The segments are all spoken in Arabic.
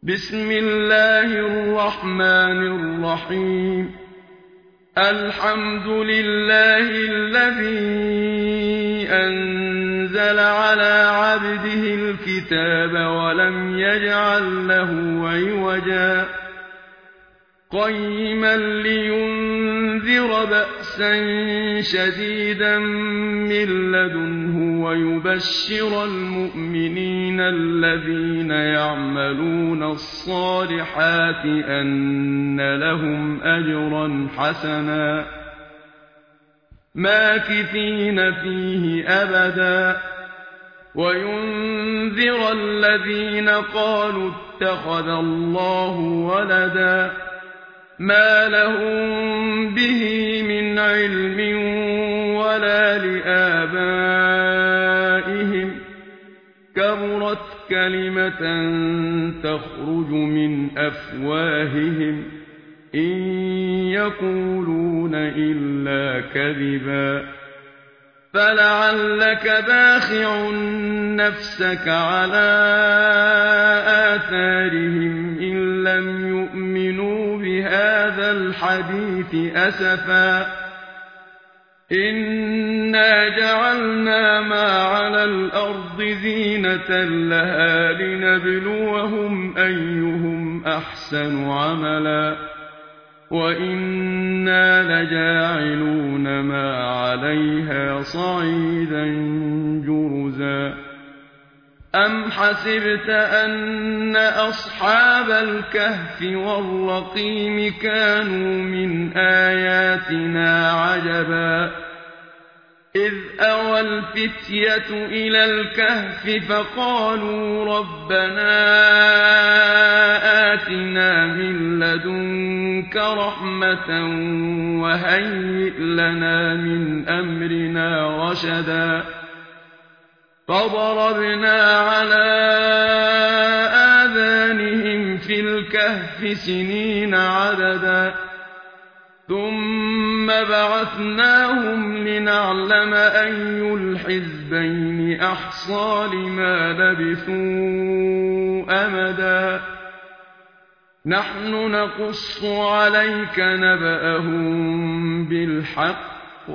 بسم الله الرحمن الرحيم. الحمد لله الذي أنزل على عبده الكتاب ولم يجعل له عوجا قيما لينذر بأسا شديدا من لدنه ويبشر المؤمنين الذين يعملون الصالحات أن لهم أجرا حسنا ماكثين فيه أبدا وينذر الذين قالوا اتخذ الله ولدا ما لهم به من علم ولا لآبائهم كبرت كلمة تخرج من أفواههم إن يقولون إلا كذبا فلعلك باخع نفسك على آثارهم إن لم يؤمنوا بهذا الحديث أسفا إنا جعلنا ما على الأرض زينة لها لنبلوهم أيهم أحسن عملا وإنا لجاعلون ما عليها صعيدا جرزا أم حسبت أن أصحاب الكهف والرقيم كانوا من آياتنا عجبا إذ أوى الفتية إلى الكهف فقالوا ربنا آتنا من لدنك رحمة وهيئ لنا من أمرنا رشدا فضربنا على آذانهم في الكهف سنين عددا ثم بعثناهم لنعلم أي الحزبين أحصى لما لبثوا أمدا نحن نقص عليك نبأهم بالحق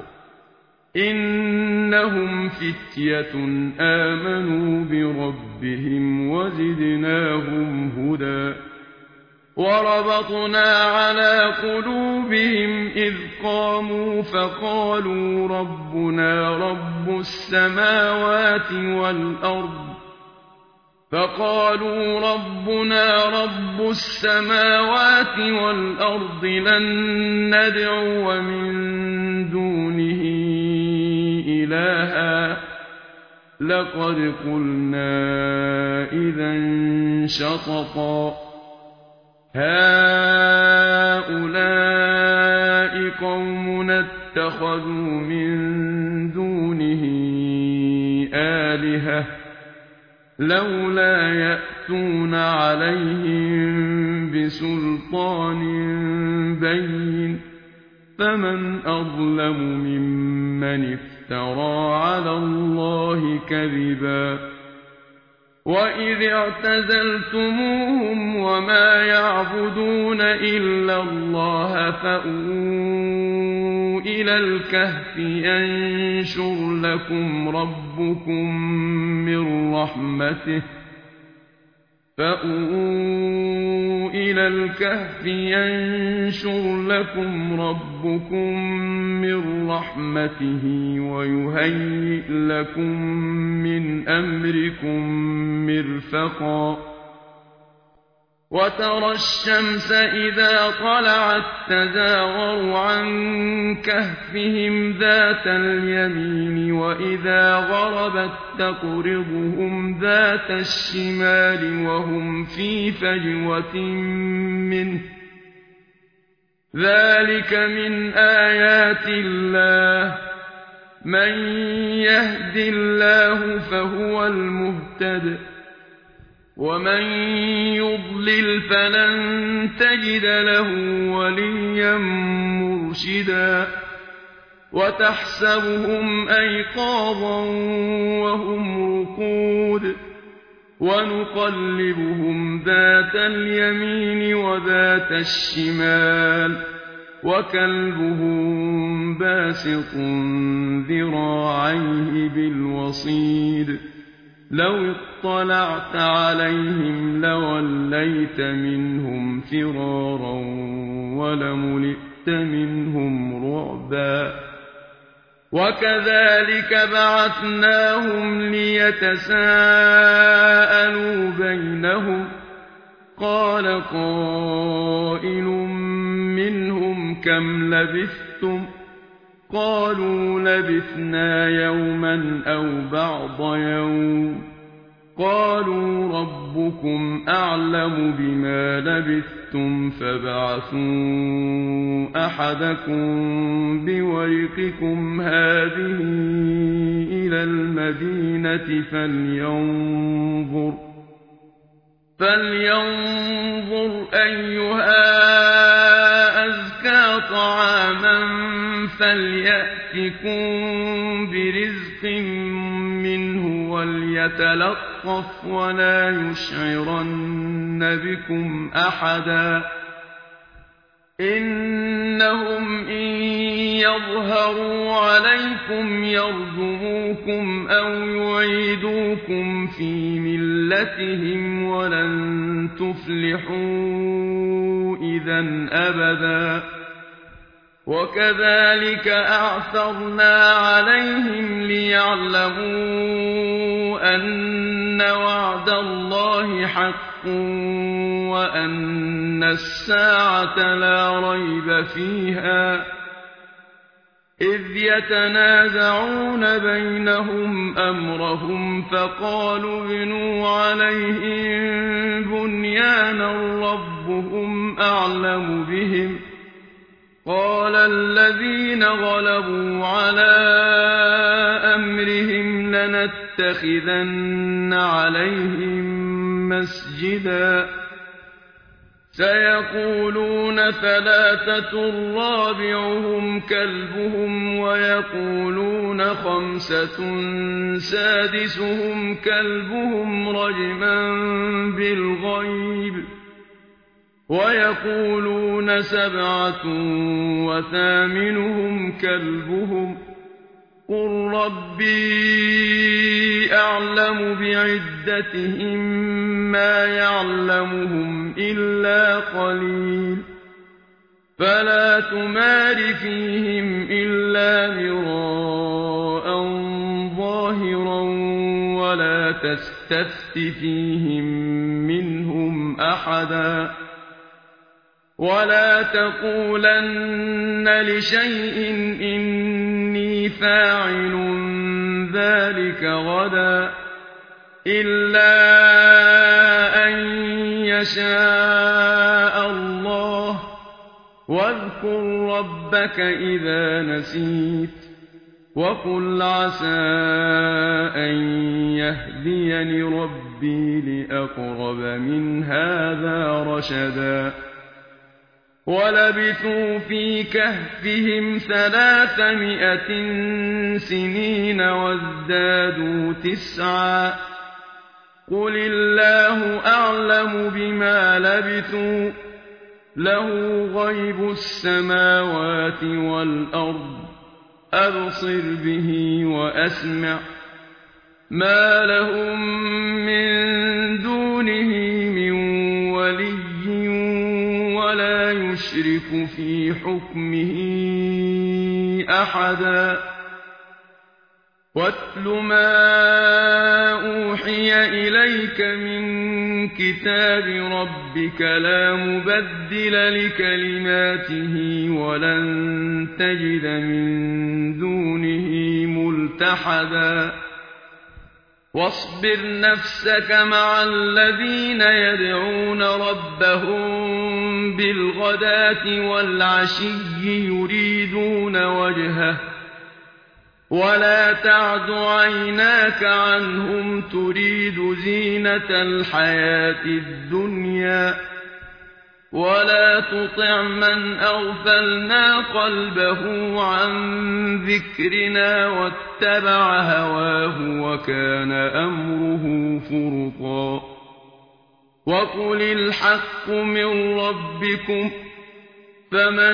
إنهم فتية آمنوا بربهم وزدناهم هدى وربطنا على قلوبهم إذ قاموا فقالوا ربنا رب السماوات والأرض لن ندعو من دونه إلها لقد قلنا إذا شططا هؤلاء قومنا اتخذوا من دونه آلهة لولا يأتون عليهم بسلطان بين فمن أظلم ممن افترى على الله كذبا وإذ اعتزلتموهم وما يعبدون إلا الله فأووا إلى الكهف ينشر لكم ربكم من رحمته ويهيئ لكم من أمركم مرفقا وترى الشمس إذا طلعت تزاور عن كهفهم ذات اليمين وإذا غربت تقرضهم ذات الشمال وهم في فجوة منه ذلك من آيات الله من يهد الله فهو المهتد ومن يضلل فلن تجد له وليا مرشدا وتحسبهم أيقاظا وهم رقود ونقلبهم ذات اليمين وذات الشمال وكلبهم باسط ذراعيه بالوصيد لو اطلعت عليهم لوليت منهم فرارا ولملئت منهم رعبا وكذلك بعثناهم ليتساءلوا بينهم قال قائل منهم كم لبثتم قالوا لبثنا يوما أو بعض يوم قالوا ربكم أعلم بما لبثتم فابعثوا أحدكم بورقكم هذه إلى المدينة فلينظر أيها أزكى طعاما فليأتكم برزق منه وليتلطف ولا يشعرن بكم أحدا إنهم إن يظهروا عليكم يرجموكم أو يعيدوكم في ملتهم ولن تفلحوا إذا أبدا وكذلك أعثرنا عليهم ليعلموا أن وعد الله حق وأن الساعة لا ريب فيها إذ يتنازعون بينهم أمرهم فقالوا ابنوا عليهم بنيانا ربهم أعلم بهم قال الذين غلبوا على أمرهم لنتخذن عليهم مسجدا سيقولون ثلاثة رابعهم كلبهم ويقولون خمسة سادسهم كلبهم رجما بالغيب ويقولون سبعة وثامنهم كلبهم قل ربي أعلم بعدتهم ما يعلمهم إلا قليل فلا تمار فيهم إلا مراء ظاهرا ولا تستفت فيهم منهم أحدا ولا تقولن لشيء إني فاعل ذلك غدا إلا أن يشاء الله واذكر ربك إذا نسيت وقل عسى أن يهديني ربي لأقرب من هذا رشدا ولبثوا في كهفهم 300 سنين وازدادوا 9 قل الله أعلم بما لبثوا له غيب السماوات والأرض أبصر به وأسمع ما لهم من دونه من ولي ولا يشرك في حكمه أحدا واتل ما أوحي إليك من كتاب ربك لا مبدل لكلماته ولن تجد من دونه ملتحدا واصبر نفسك مع الذين يدعون ربهم بالغداة والعشي يريدون وجهه ولا تعد عيناك عنهم تريد زينة الحياة الدنيا ولا تطع من أغفلنا قلبه عن ذكرنا واتبع هواه وكان أمره فرطا وقل الحق من ربكم فمن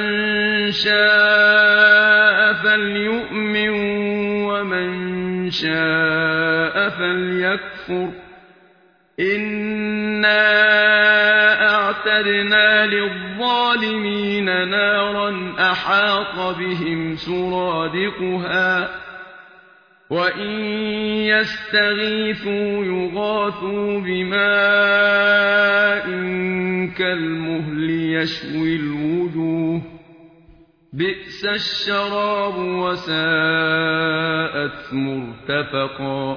شاء فليؤمن ومن شاء فليكفر إنا أعتدنا للظالمين نارا أحاط بهم سرادقها وإن يستغيثوا يغاثوا بماء كالمهل يشوي الوجوه بئس الشراب وساءت مرتفقا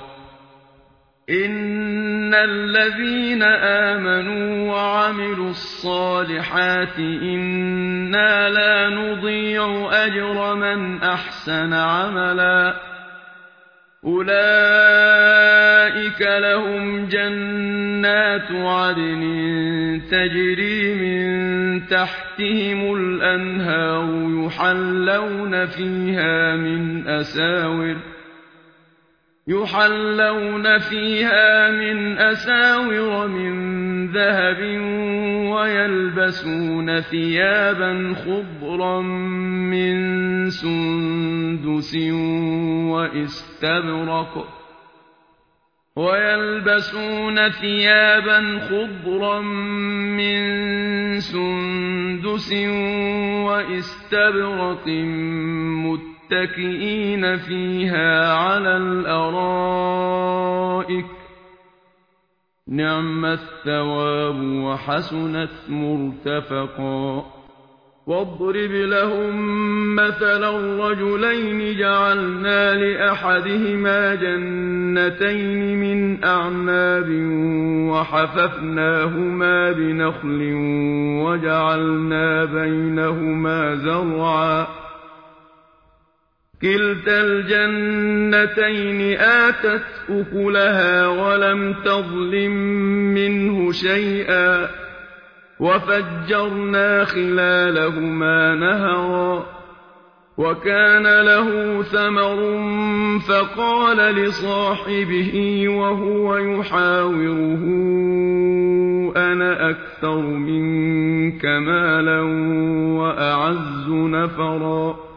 إن الذين آمنوا وعملوا الصالحات إنا لا نضيع أجر من أحسن عملا أولئك لهم جنات عدن تجري من تحتهم الأنهار يحلون فيها من أساور من ذهب ويلبسون ثيابا خضرا من سندس واستبرق متكئين فيها على الأرائك نعم الثواب وحسنت مرتفقا واضرب لهم مثلا رجلين جعلنا لأحدهما جنتين من أعناب وحففناهما بنخل وجعلنا بينهما زرعا كلتا الجنتين آتت أكلها ولم تظلم منه شيئا وفجرنا خلالهما نهرا وكان له ثمر فقال لصاحبه وهو يحاوره أنا أكثر منك مالا وأعز نفرا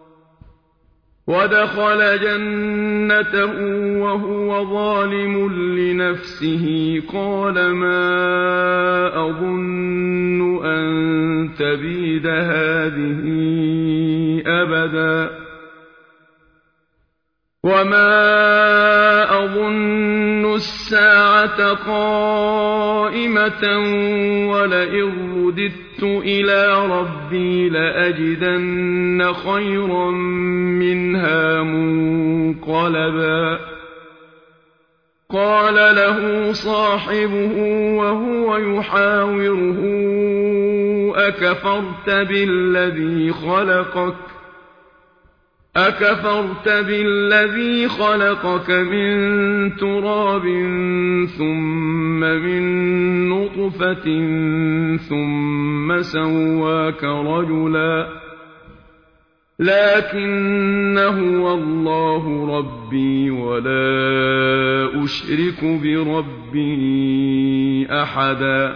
ودخل جنته وهو ظالم لنفسه قال ما أظن أن تبيد هذه أبدا وما أظن الساعة قائمة ولئن رددت إلى ربي لأجدن خيرا منها منقلبا قال له صاحبه وهو يحاوره أكفرت بالذي خلقك من تراب ثم من نطفة ثم سواك رجلا لكن هو الله ربي ولا أشرك بربي أحدا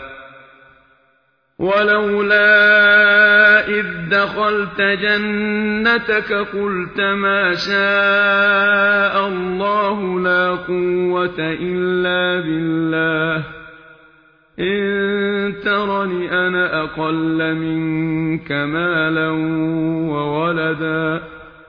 ولولا إذ دخلت جنتك قلت ما شاء الله لا قوة إلا بالله إن ترني أنا أقل منك مالا وولدا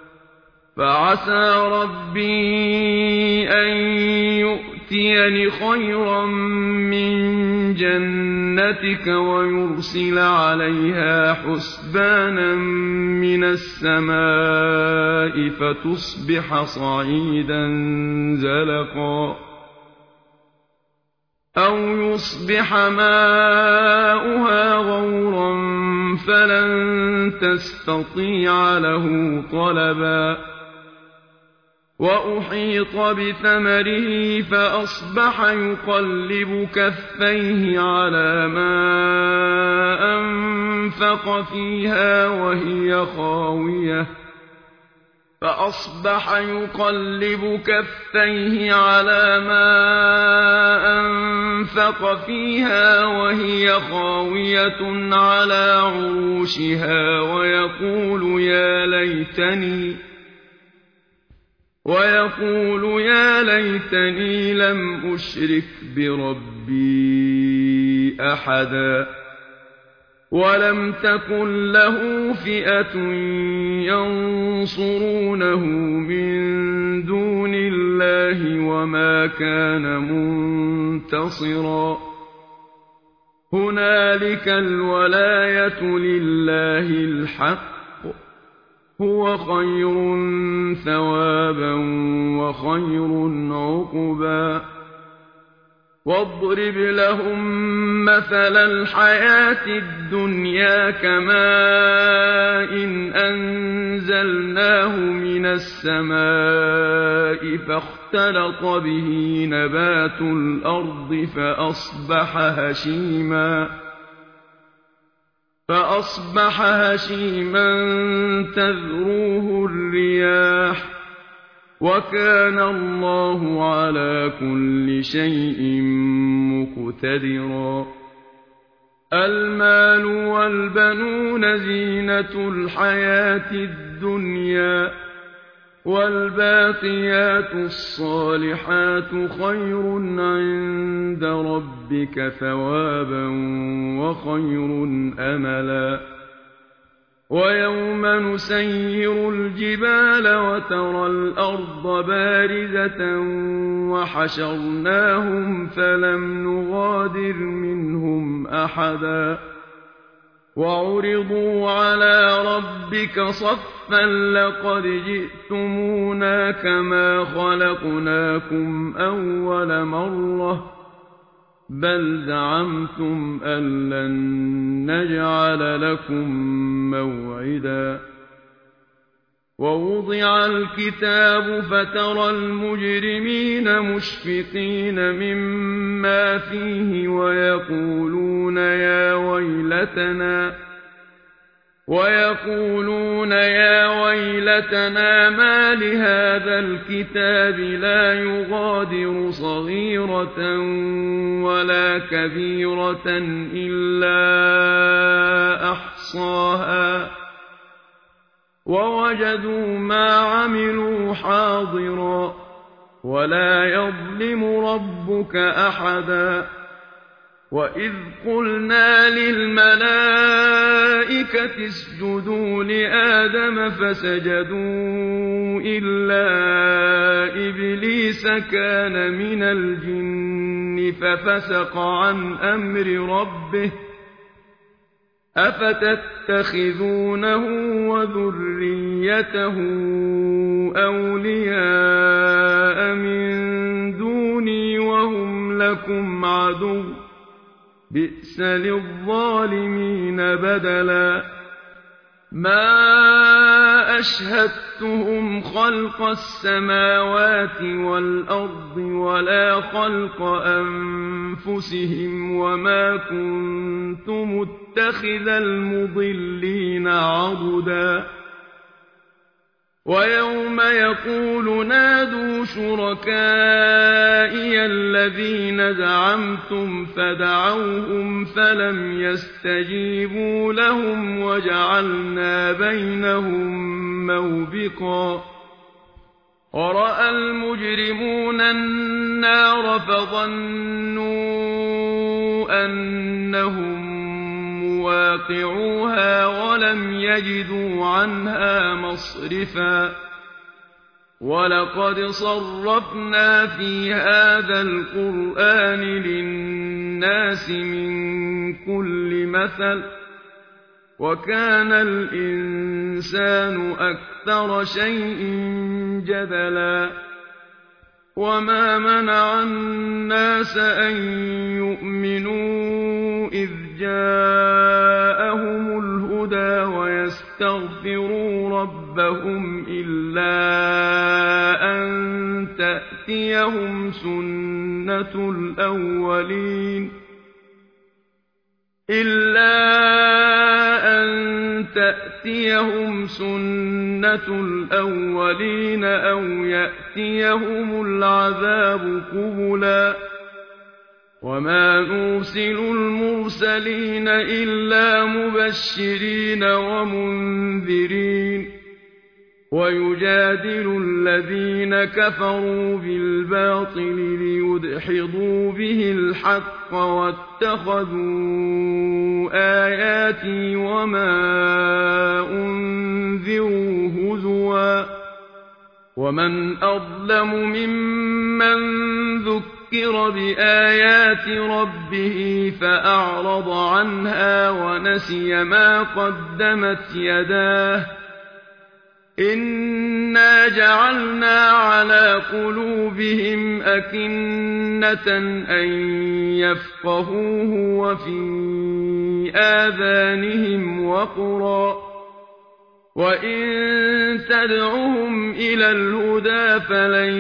فعسى ربي أن يؤتيني خيرا من جنتك ويرسل عليها حسبانا من السماء فتصبح صعيدا زلقا أو يصبح ماؤها غورا فلن تستطيع له طلبا وأحيط بثمره فأصبح يقلب كفيه على ما أنفق فيها وهي خاوية فأصبح يقلب كفيه على ما أنفق فيها وهي خاوية على عروشها ويقول يا ليتني لم أشرك بربي أحدا ولم تكن له فئة ينصرونه من دون الله وما كان منتصرا هنالك الولاية لله الحق هو خير ثوابا وخير عقبا واضرب لهم مثل الحياة الدنيا كماء أنزلناه من السماء فاختلط به نبات الأرض فأصبح هشيما تذروه الرياح وكان الله على كل شيء مقتدرا المال والبنون زينة الحياة الدنيا والباقيات الصالحات خير عند ربك ثوابا وخير أملا ويوم نسير الجبال وترى الأرض بارزة وحشرناهم فلم نغادر منهم أحدا وعرضوا على ربك صفا لقد جئتمونا كما خلقناكم أول مرة بل زعمتم أن لن نجعل لكم موعدا ووضع الكتاب فترى المجرمين مشفقين مما فيه ويقولون يا ويلتنا ما لهذا الكتاب لا يغادر صغيرة ولا كبيرة إلا أحصاها ووجدوا ما عملوا حاضرا ولا يظلم ربك أحدا وإذ قلنا للملائكة اسجدوا لآدم فسجدوا إلا إبليس كان من الجن ففسق عن أمر ربه أفتتخذونه وذريته أولياء من دوني وهم لكم عدو بئس للظالمين بدلا ما أشهدتهم خلق السماوات والأرض ولا خلق أنفسهم وما كنت متخذ المضلين عضدا ويوم يقول نادوا شركائي الذين زعمتم فدعوهم فلم يستجيبوا لهم وجعلنا بينهم موبقا ورأى المجرمون النار فظنوا أنهم مواقعوها ولم يجدوا عنها مصرفا ولقد صرفنا في هذا القرآن للناس من كل مثل وكان الإنسان أكثر شيء جدلا وما منع الناس أن يؤمنوا إذ جاءهم الهدى ويستغفروا ربهم إلا أن تأتيهم سنة الأولين إلا تَأْتِيَهُمْ سُنَّةُ الْأَوَّلِينَ أَوْ يَأْتِيَهُمُ الْعَذَابُ قُبُلًا وَمَا نُرْسِلُ الْمُرْسَلِينَ إِلَّا مُبَشِّرِينَ وَمُنذِرِينَ وَيُجَادِلُ الَّذِينَ كَفَرُوا بِالْبَاطِلِ لِيُدْحِضُوا بِهِ الْحَقَّ وَاتَّخَذُوا آيَاتِي وَمَا أُنذِرُوا هُزُوًا وَمَنْ أَظْلَمُ مِمَّنْ ذُكِّرَ بِآيَاتِ رَبِّهِ فَأَعْرَضَ عَنْهَا وَنَسِيَ مَا قَدَّمَتْ يَدَاهُ إِنَّا جَعَلْنَا عَلَىٰ قُلُوبِهِمْ أَكِنَّةً أَن يَفْقَهُوهُ وَفِي آذَانِهِمْ وَقْرًا ۚ وَإِن تَدْعُهُمْ إِلَى الْهُدَىٰ فَلَن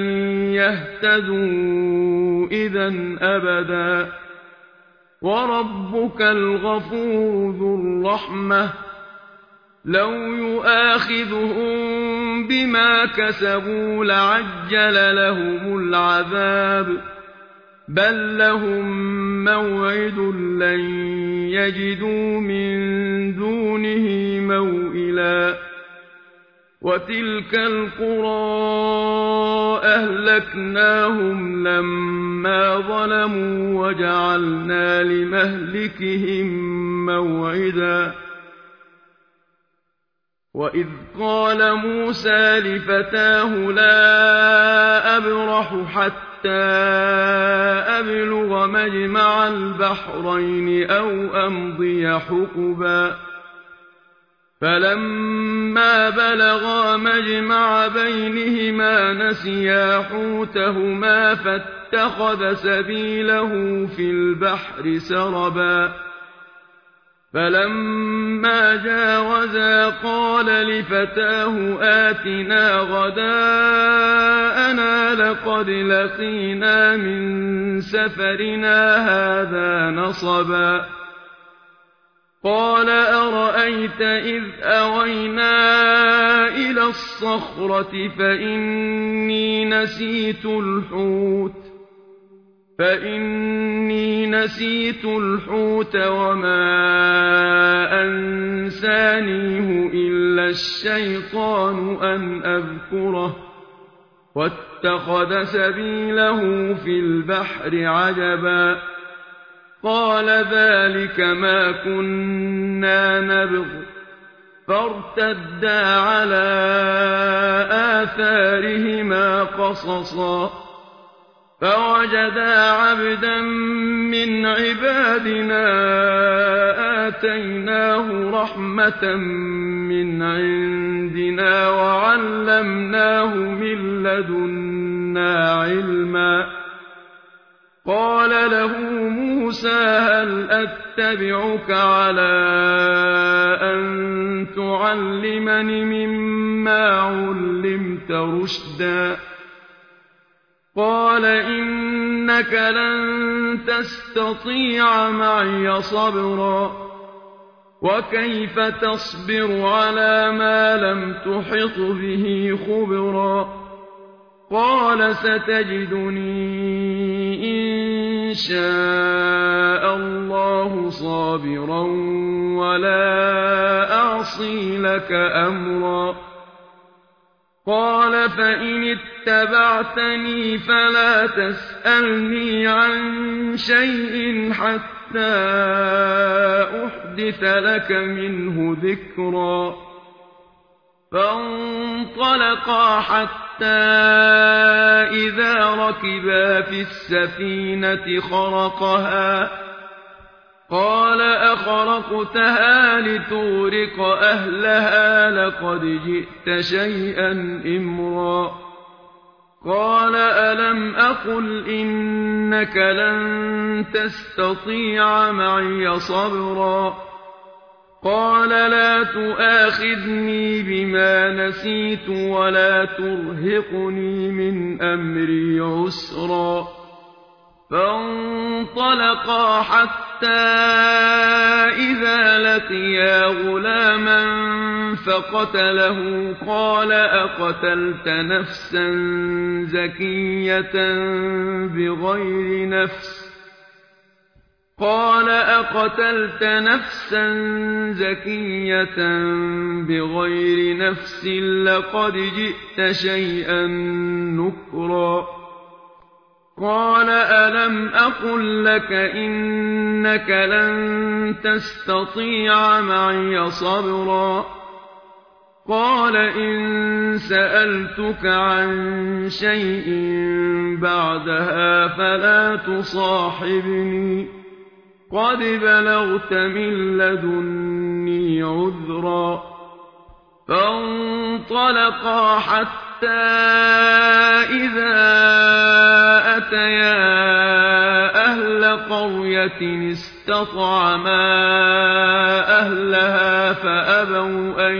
يَهْتَدُوا إِذًا أَبَدًا ۚ وَرَبُّكَ الْغَفُورُ ذُو الرَّحْمَةِ لَوْ يُؤَاخِذُهُم بِمَا كَسَبُوا لَعَجَّلَ لَهُمُ الْعَذَابَ ۚ بَل لَّهُم مَّوْعِدٌ لَّن يَجِدُوا مِن دُونِهِ مَوْئِلًا وَتِلْكَ الْقُرَىٰ أَهْلَكْنَاهُمْ لَمَّا ظَلَمُوا وَجَعَلْنَا لِمَهْلِكِهِم مَّوْعِدًا وَإِذْ قَالَ مُوسَىٰ لِفَتَاهُ لَا أَبْرَحُ حَتَّىٰ أَبْلُغَ مَجْمَعَ الْبَحْرَيْنِ أَوْ أَمْضِيَ حُقُبًا فَلَمَّا بَلَغَا مَجْمَعَ بَيْنِهِمَا نَسِيَا حُوتَهُمَا فَاتَّخَذَ سَبِيلَهُ فِي الْبَحْرِ سَرَبًا فَلَمَّا جَاوَزَا قَالَ لِفَتَاهُ آتِنَا غَدَاءَنَا لَقَدْ لَقِينَا مِن سَفَرِنَا هَٰذَا نَصَبًا قَالَ أَرَأَيْتَ إِذْ أَوَيْنَا إِلَى الصَّخْرَةِ فَإِنِّي نَسِيتُ الْحُوتَ وَمَا أَنسَانِيهُ إِلَّا الشَّيْطَانُ أَنْ أَذْكُرَهُ وَاتَّخَذَ سَبِيلَهُ فِي الْبَحْرِ عَجَبًا قَالَ ذَٰلِكَ مَا كُنَّا نَبْغِ فَارْتَدَّا عَلَىٰ آثَارِهِمَا قَصَصًا فَوَجَدَا عَبْدًا مِّنْ عِبَادِنَا آتَيْنَاهُ رَحْمَةً مِّنْ عِندِنَا وَعَلَّمْنَاهُ مِن لَّدُنَّا عِلْمًا قَالَ لَهُ مُوسَىٰ هَلْ أَتَّبِعُكَ عَلَىٰ أَن تُعَلِّمَنِ مِمَّا عُلِّمْتَ رُشْدًا قَالَ إِنَّكَ لَن تَسْتَطِيعَ مَعِيَ صَبْرًا وَكَيْفَ تَصْبِرُ عَلَىٰ مَا لَمْ تُحِطْ بِهِ خُبْرًا قَالَ سَتَجِدُنِي إِن شَاءَ اللَّهُ صَابِرًا وَلَا أَعْصِي لَكَ أَمْرًا قَالَ فَإِنِ اتَّبَعْتَنِي فَلَا تَسْأَلْنِي عَن شَيْءٍ حَتَّىٰ أُحْدِثَ لَكَ مِنْهُ ذِكْرًا فَانطَلَقَا حَتَّىٰ إِذَا رَكِبَا فِي السَّفِينَةِ خَرَقَهَا قَالَ أَخَرَقْتَهَا لِتُغْرِقَ أَهْلَهَا لَقَدْ جِئْتَ شَيْئًا إِمْرًا قَالَ أَلَمْ أَقُلْ إِنَّكَ لَن تَسْتَطِيعَ مَعِيَ صَبْرًا قَالَ لَا تُؤَاخِذْنِي بِمَا نَسِيتُ وَلَا تُرْهِقْنِي مِنْ أَمْرِي عُسْرًا فَانطَلَقَا حَتَّىٰ إِذَا لَقِيَا غُلَامًا فقتله قال أقتلت نفسا زكية بغير نفس لقد جئت شيئا نكرا قال ألم أقل لك إنك لن تستطيع معي صبرا قال إن سألتك عن شيء بعدها فلا تصاحبني قد بلغت من لدني عذرا فانطلقا حتى إذا أتيا أهل قرية استطعما أهلها فأبوا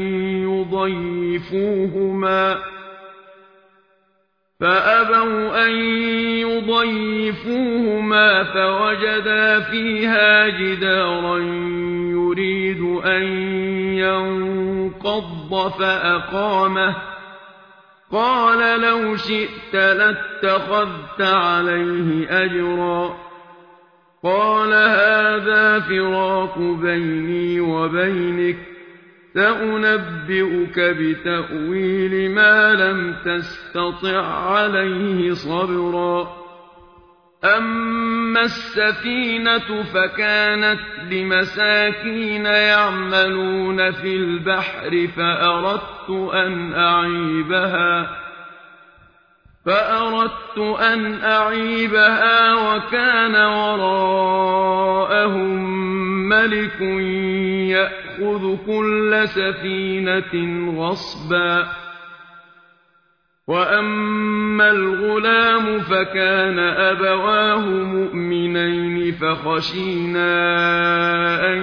أن يضيفوهما فوجدا فيها جدارا يريد أن ينقض فأقامه قال لو شئت لاتخذت عليه أجرا قال هذا فراق بيني وبينك سأنبئك بتأويل ما لم تستطع عليه صبرا أما السفينة فكانت لمساكين يعملون في البحر فأردت أن أعيبها وكان وراءهم ملك يأخذ كل سفينة غصبا وأما الغلام فكان أبواه مؤمنين فخشينا أن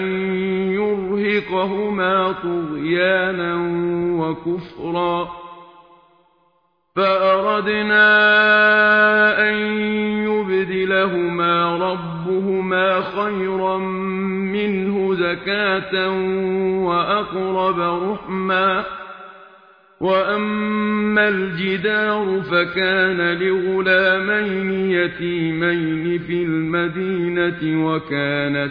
يرهقهما طغيانا وكفرا فأردنا أن يبدلهما ربهما خيرا منه زكاة وأقرب رحما وأما الجدار فكان لغلامين يتيمين في المدينة وكان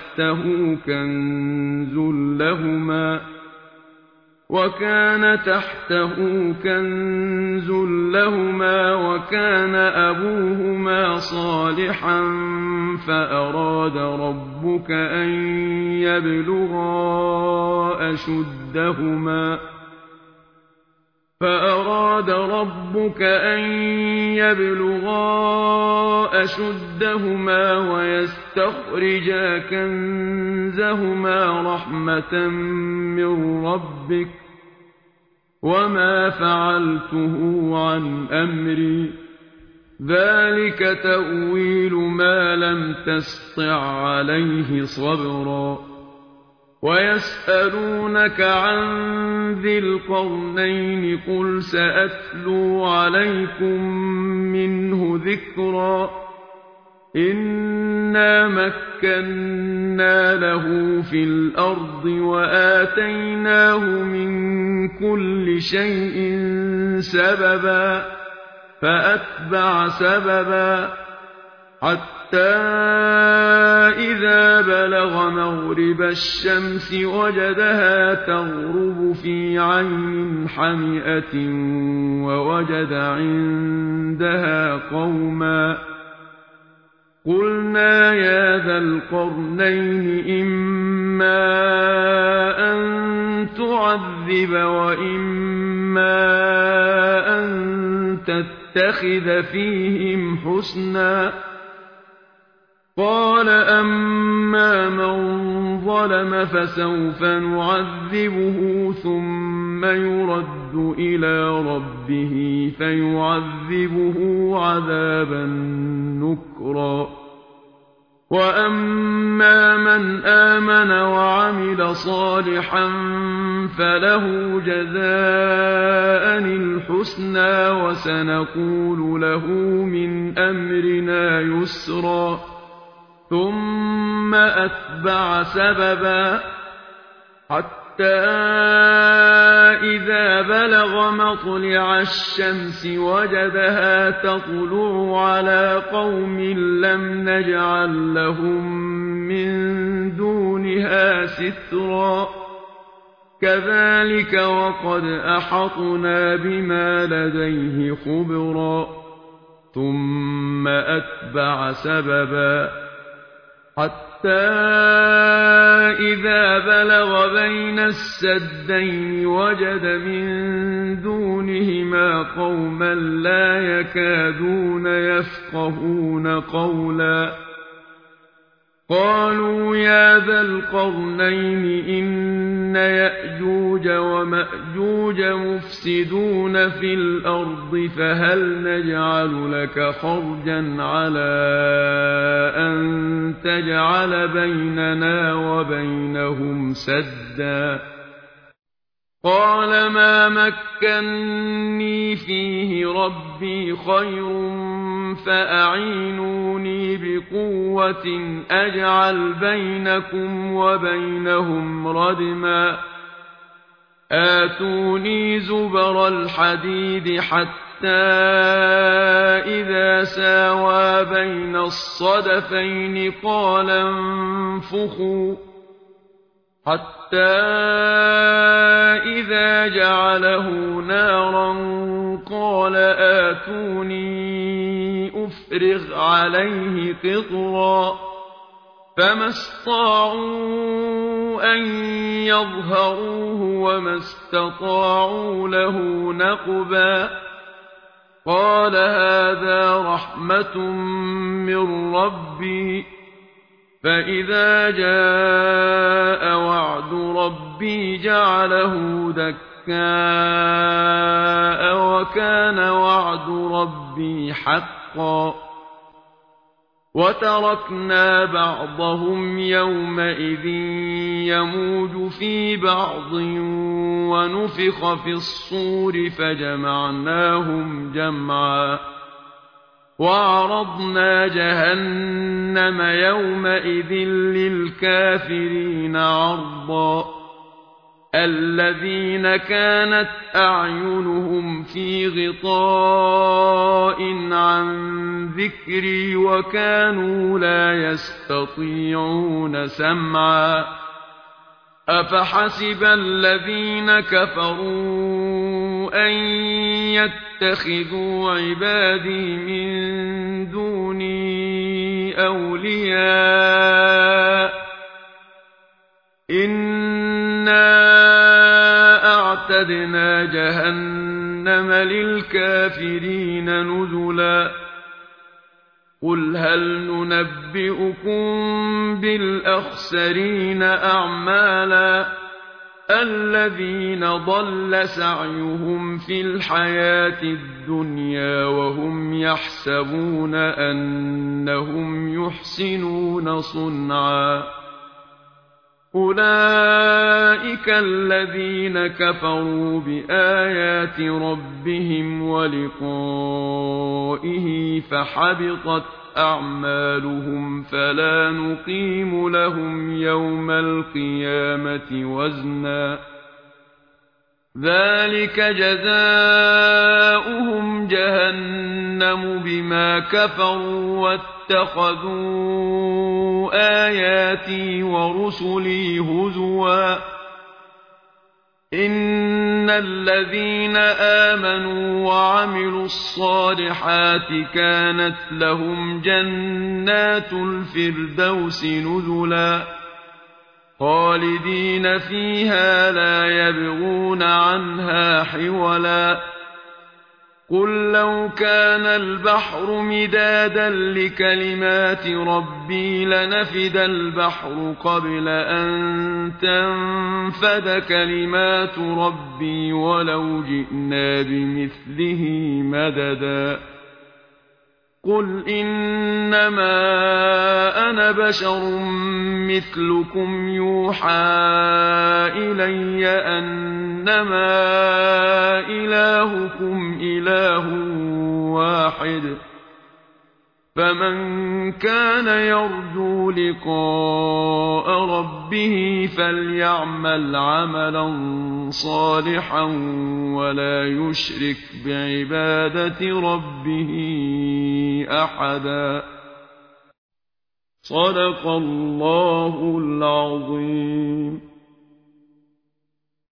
تحته كنز لهما وكان أبوهما صالحا فأراد ربك أن يبلغا أشدهما ويستخرجا كنزهما رحمة من ربك وما فعلته عن أمري ذلك تأويل ما لم تسطع عليه صبرا ويسألونك عن ذي القرنين قل سأتلو عليكم منه ذكرا إنا مكنا له في الأرض وآتيناه من كل شيء سببا فأتبع سببا حتى إذا بلغ مغرب الشمس وجدها تغرب في عين حمئة ووجد عندها قوما قلنا يا ذا القرنين إما أن تعذب وإما أن تتخذ فيهم حسنا قال أما من ظلم فسوف نعذبه ثم يرد إلى ربه فيعذبه عذابا نكرا وأما من آمن وعمل صالحا فله جزاء الحسنى وسنقول له من أمرنا يسرا ثم أتبع سببا حتى حتى إذا بلغ مطلع الشمس وجدها تطلع على قوم لم نجعل لهم من دونها سترا كذلك وقد أحطنا بما لديه خبرا ثم أتبع سببا حتى إذا بلغ بين السدين وجد من دونهما قوما لا يكادون يفقهون قولا قالوا يا ذا القرنين إن يأجوج ومأجوج مفسدون في الأرض فهل نجعل لك خرجا على أن تجعل بيننا وبينهم سدا قال ما مكني فيه ربي خير فأعينوني بقوة أجعل بينكم وبينهم ردما آتوني زبر الحديد حتى إذا ساوى بين الصدفين قال انفخوا حتى إذا جعله نارا قال آتوني أفرغ عليه قطرا فما استطاعوا أن يظهروه وما استطاعوا له نقبا قال هذا رحمة من ربي فإذا جاء وعد ربي جعله دكاء وكان وعد ربي حقا وتركنا بعضهم يومئذ يموج في بعض ونفخ في الصور فجمعناهم جمعا وعرضنا جهنم يومئذ للكافرين عرضا الذين كانت أعينهم في غطاء عن ذكري وكانوا لا يستطيعون سمعا أفحسب الذين كفروا أن يتخذوا عبادي من دوني أولياء إنا أعتدنا جهنم للكافرين نزلا قل هل ننبئكم بالأخسرين أعمالا الذين ضل سعيهم في الحياة الدنيا وهم يحسبون أنهم يحسنون صنعا أولئك الذين كفروا بآيات ربهم ولقائه فحبطت أعمالهم فلا نقيم لهم يوم القيامة وزنا ذلك جزاؤهم جهنم بما كفروا واتخذوا آياتي ورسلي هزوا إن الذين آمنوا وعملوا الصالحات كانت لهم جنات الفردوس نزلا خالدين فيها لا يبغون عنها حولا قل لو كان البحر مدادا لكلمات ربي لنفد البحر قبل أن تنفد كلمات ربي ولو جئنا بمثله مددا قل إنما أنا بشر مثلكم يوحى إلي أنما إلهكم إله واحد فمن كان يرجو لقاء ربه فليعمل عملا صالحا ولا يشرك بعبادة ربه أحدا. صدق الله العظيم.